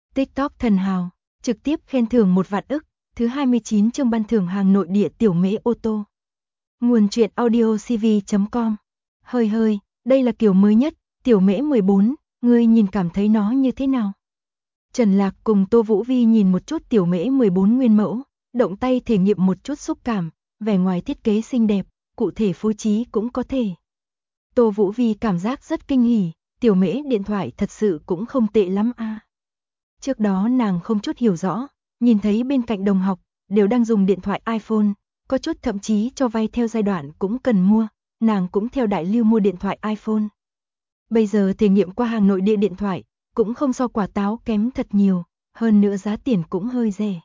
TikTok thần hào, trực tiếp khen thưởng 1 vạn ức, thứ 29 chương ban thưởng hàng nội địa tiểu mễ ô tô. Nguồn truyện audiocv.com. Hơi, đây là kiểu mới nhất, tiểu mễ 14, ngươi nhìn cảm thấy nó như thế nào? Trần Lạc cùng Tô Vũ Vi nhìn một chút tiểu mễ 14 nguyên mẫu, động tay thể nghiệm một chút xúc cảm, vẻ ngoài thiết kế xinh đẹp, cụ thể phối trí cũng có thể. Tô Vũ Vi cảm giác rất kinh hỉ, tiểu mễ điện thoại thật sự cũng không tệ lắm a. Trước đó nàng không chút hiểu rõ, nhìn thấy bên cạnh đồng học đều đang dùng điện thoại iPhone, có chút thậm chí cho vay theo giai đoạn cũng cần mua, nàng cũng theo đại lưu mua điện thoại iPhone. Bây giờ thể nghiệm qua hàng nội địa điện thoại, cũng không so quả táo kém thật nhiều, hơn nữa giá tiền cũng hơi rẻ.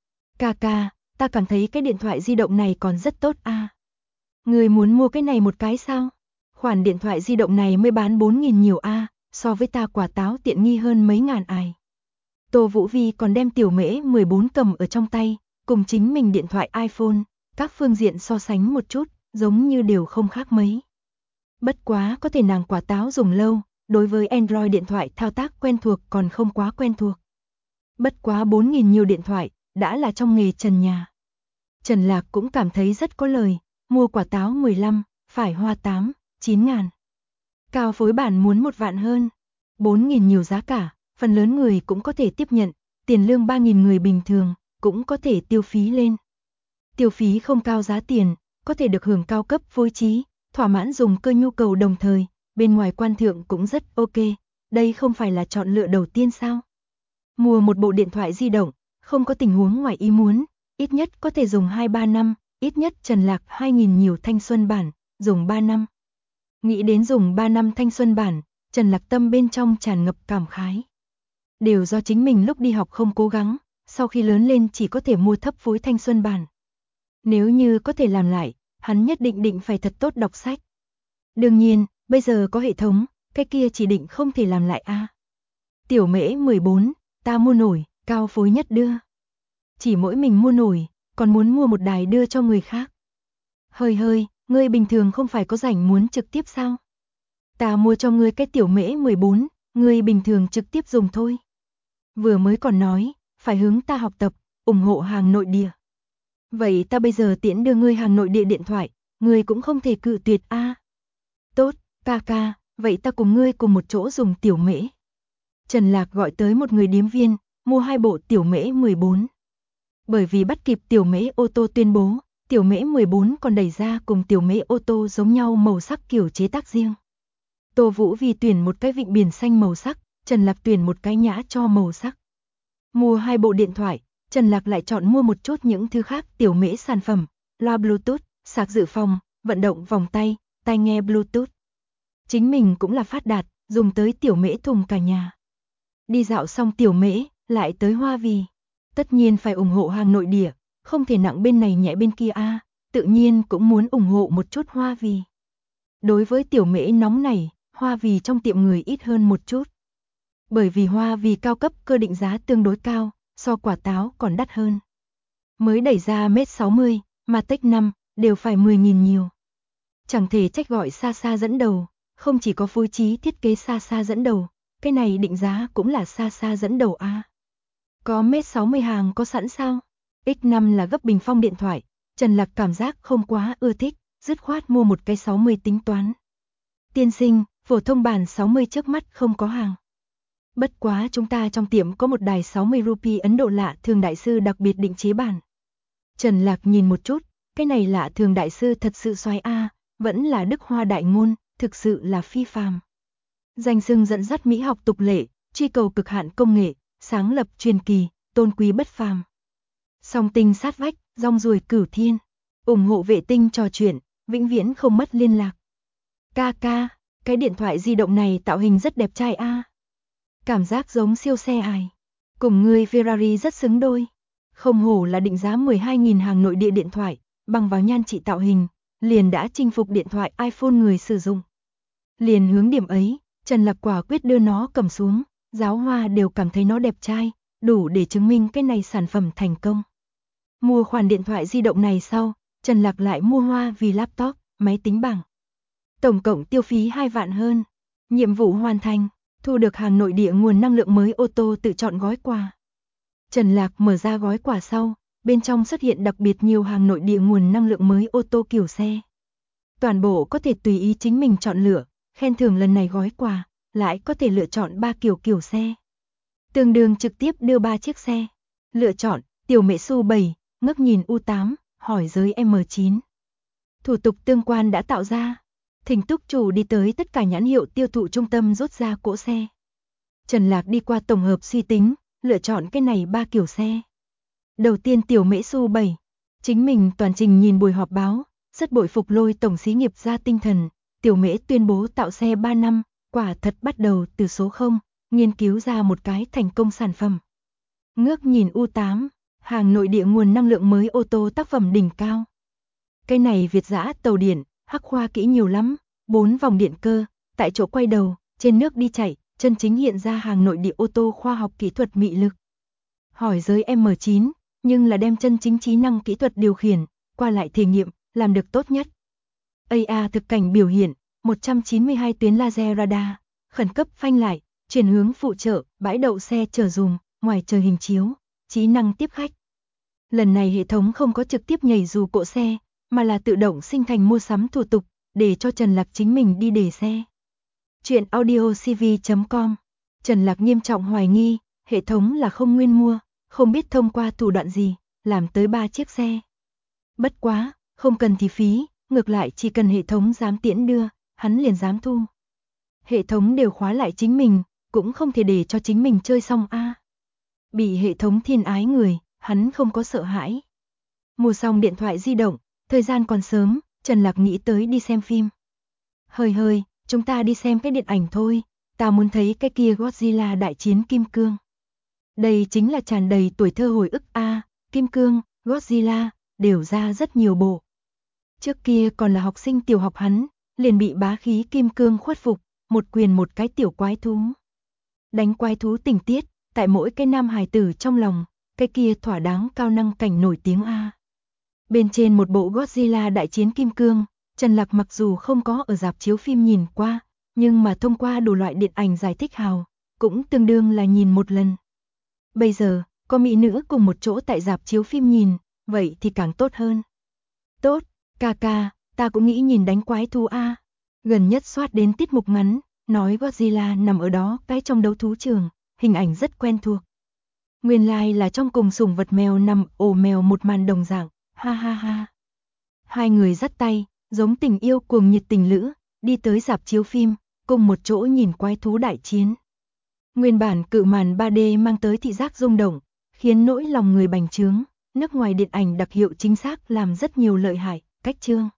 Ca, ta cảm thấy cái điện thoại di động này còn rất tốt a. Người muốn mua cái này một cái sao? Khoản điện thoại di động này mới bán 4.000 nhiều a, so với ta quả táo tiện nghi hơn mấy ngàn ai. Tô Vũ Vi còn đem tiểu mễ 14 cầm ở trong tay, cùng chính mình điện thoại iPhone, các phương diện so sánh một chút, giống như đều không khác mấy. Bất quá có thể nàng quả táo dùng lâu, đối với Android điện thoại thao tác quen thuộc còn không quá quen thuộc. Bất quá 4.000 nhiều điện thoại, đã là trong nghề trần nhà. Trần Lạc cũng cảm thấy rất có lời, mua quả táo 15, phải hoa 8, 9 ngàn. Cao phối bản muốn 1 vạn hơn, 4.000 nhiều giá cả, phần lớn người cũng có thể tiếp nhận, tiền lương 3.000 người bình thường, cũng có thể tiêu phí lên. Tiêu phí không cao giá tiền, có thể được hưởng cao cấp phối trí, thỏa mãn dùng cơ nhu cầu đồng thời, bên ngoài quan thượng cũng rất ok, đây không phải là chọn lựa đầu tiên sao? Mua một bộ điện thoại di động, không có tình huống ngoài ý muốn, ít nhất có thể dùng 2-3 năm, ít nhất Trần Lạc 2.000 nhiều thanh xuân bản, dùng 3 năm. Nghĩ đến dùng 3 năm thanh xuân bản, Trần Lạc tâm bên trong tràn ngập cảm khái. Đều do chính mình lúc đi học không cố gắng, sau khi lớn lên chỉ có thể mua thấp phối thanh xuân bản. Nếu như có thể làm lại, hắn nhất định phải thật tốt đọc sách. Đương nhiên, bây giờ có hệ thống, cái kia chỉ định không thể làm lại a. Tiểu mễ 14, ta mua nổi, cao phối nhất đưa. Chỉ mỗi mình mua nổi, còn muốn mua một đài đưa cho người khác. Hơi, ngươi bình thường không phải có rảnh muốn trực tiếp sao? Ta mua cho ngươi cái tiểu mễ 14, ngươi bình thường trực tiếp dùng thôi. Vừa mới còn nói, phải hướng ta học tập, ủng hộ hàng nội địa. Vậy ta bây giờ tiễn đưa ngươi hàng nội địa điện thoại, ngươi cũng không thể cự tuyệt a. Tốt, ca, vậy ta cùng ngươi cùng một chỗ dùng tiểu mễ. Trần Lạc gọi tới một người điếm viên, mua 2 bộ tiểu mễ 14. Bởi vì bắt kịp tiểu mễ ô tô tuyên bố, tiểu mễ 14 còn đẩy ra cùng tiểu mễ ô tô giống nhau màu sắc kiểu chế tác riêng. Tô Vũ Vi tuyển một cái vịnh biển xanh màu sắc, Trần Lạc tuyển một cái nhã cho màu sắc. Mua 2 bộ điện thoại, Trần Lạc lại chọn mua một chút những thứ khác tiểu mễ sản phẩm, loa Bluetooth, sạc dự phòng, vận động vòng tay, tai nghe Bluetooth. Chính mình cũng là phát đạt, dùng tới tiểu mễ thùng cả nhà. Đi dạo xong tiểu mễ, lại tới Hoa Vì. Tất nhiên phải ủng hộ hàng nội địa, không thể nặng bên này nhẹ bên kia a, tự nhiên cũng muốn ủng hộ một chút Hoa Vì. Đối với tiểu mễ nóng này, Hoa Vì trong tiệm người ít hơn một chút. Bởi vì Hoa Vì cao cấp cơ định giá tương đối cao, so quả táo còn đắt hơn. Mới đẩy ra mét 60, mà Tech 5, đều phải 10.000 nhiều. Chẳng thể trách gọi xa dẫn đầu, không chỉ có phối trí thiết kế xa dẫn đầu, cái này định giá cũng là xa dẫn đầu a. Có mét 60 hàng có sẵn sao? X5 là gấp bình phong điện thoại, Trần Lạc cảm giác không quá ưa thích, dứt khoát mua một cái 60 tính toán. Tiên sinh, phổ thông bản 60 trước mắt không có hàng. Bất quá chúng ta trong tiệm có một đài 60 rupee Ấn Độ lạ thường đại sư đặc biệt định chế bản. Trần Lạc nhìn một chút, cái này lạ thường đại sư thật sự xoái a, vẫn là Đức Hoa đại ngôn, thực sự là phi phàm. Danh xưng dẫn dắt mỹ học tục lệ, truy cầu cực hạn công nghệ, sáng lập truyền kỳ, tôn quý bất phàm. Song tinh sát vách, rong ruổi cửu thiên, ủng hộ vệ tinh trò chuyện, vĩnh viễn không mất liên lạc. Ca, cái điện thoại di động này tạo hình rất đẹp trai a. Cảm giác giống siêu xe ai. Cùng người Ferrari rất xứng đôi. Không hổ là định giá 12.000 hàng nội địa điện thoại, bằng vào nhan trị tạo hình, liền đã chinh phục điện thoại iPhone người sử dụng. Liền hướng điểm ấy, Trần Lạc quả quyết đưa nó cầm xuống, giáo hoa đều cảm thấy nó đẹp trai, đủ để chứng minh cái này sản phẩm thành công. Mua khoản điện thoại di động này sau, Trần Lạc lại mua Hoa Vì laptop, máy tính bảng. Tổng cộng tiêu phí 2 vạn hơn. Nhiệm vụ hoàn thành. thu được hàng nội địa nguồn năng lượng mới ô tô tự chọn gói quà. Trần Lạc mở ra gói quà sau, bên trong xuất hiện đặc biệt nhiều hàng nội địa nguồn năng lượng mới ô tô kiểu xe. Toàn bộ có thể tùy ý chính mình chọn lựa, khen thưởng lần này gói quà, lại có thể lựa chọn 3 kiểu xe. Tương đương trực tiếp đưa 3 chiếc xe. Lựa chọn, tiểu mễ Su 7, ngước nhìn U8, hỏi giới M9. Thủ tục tương quan đã tạo ra. Thỉnh túc chủ đi tới tất cả nhãn hiệu tiêu thụ trung tâm rút ra cỗ xe. Trần Lạc đi qua tổng hợp suy tính, lựa chọn cái này 3 kiểu xe. Đầu tiên tiểu mễ Su 7. Chính mình toàn trình nhìn buổi họp báo, rất bội phục Lôi tổng xí nghiệp ra tinh thần. Tiểu mễ tuyên bố tạo xe 3 năm, quả thật bắt đầu từ số 0, nghiên cứu ra một cái thành công sản phẩm. Ngước nhìn U8, hàng nội địa nguồn năng lượng mới ô tô tác phẩm đỉnh cao. Cái này Việt dã tàu điện, hắc khoa kỹ nhiều lắm, 4 vòng điện cơ, tại chỗ quay đầu, trên nước đi chạy, chân chính hiện ra hàng nội địa ô tô khoa học kỹ thuật mị lực. Hỏi giới M9, nhưng là đem chân chính trí năng kỹ thuật điều khiển, qua lại thể nghiệm, làm được tốt nhất. AA thực cảnh biểu hiện, 192 tuyến laser radar, khẩn cấp phanh lại, chuyển hướng phụ trợ, bãi đậu xe chở dùm, ngoài trời hình chiếu, trí năng tiếp khách. Lần này hệ thống không có trực tiếp nhảy dù cỗ xe, mà là tự động sinh thành mua sắm thủ tục, để cho Trần Lạc chính mình đi để xe. Chuyện audiocv.com. Trần Lạc nghiêm trọng hoài nghi, hệ thống là không nguyên mua, không biết thông qua thủ đoạn gì, làm tới 3 chiếc xe. Bất quá, không cần thì phí, ngược lại chỉ cần hệ thống dám tiễn đưa, hắn liền dám thu. Hệ thống đều khóa lại chính mình, cũng không thể để cho chính mình chơi xong a. Bị hệ thống thiên ái người, hắn không có sợ hãi. Mua xong điện thoại di động, thời gian còn sớm, Trần Lạc nghĩ tới đi xem phim. Hơi, chúng ta đi xem cái điện ảnh thôi, ta muốn thấy cái kia Godzilla đại chiến Kim Cương. Đây chính là tràn đầy tuổi thơ hồi ức a, Kim Cương, Godzilla, đều ra rất nhiều bộ. Trước kia còn là học sinh tiểu học hắn, liền bị bá khí Kim Cương khuất phục, một quyền một cái tiểu quái thú. Đánh quái thú tình tiết, tại mỗi cái nam hài tử trong lòng, cái kia thỏa đáng cao năng cảnh nổi tiếng a. Bên trên một bộ Godzilla đại chiến Kim Cương, Trần Lạc mặc dù không có ở rạp chiếu phim nhìn qua, nhưng mà thông qua đủ loại điện ảnh giải thích hào, cũng tương đương là nhìn một lần. Bây giờ, có mỹ nữ cùng một chỗ tại rạp chiếu phim nhìn, vậy thì càng tốt hơn. Tốt, ca, ta cũng nghĩ nhìn đánh quái thú a. Gần nhất soát đến tiết mục ngắn, nói Godzilla nằm ở đó cái trong đấu thú trường, hình ảnh rất quen thuộc. Nguyên lai là trong cùng sủng vật mèo nằm ổ mèo một màn đồng dạng, ha ha ha. Hai người dắt tay, giống tình yêu cuồng nhiệt tình lữ, đi tới rạp chiếu phim, cùng một chỗ nhìn quái thú đại chiến. Nguyên bản cự màn 3D mang tới thị giác rung động, khiến nỗi lòng người bành trướng, nước ngoài điện ảnh đặc hiệu chính xác làm rất nhiều lợi hại, cách chương.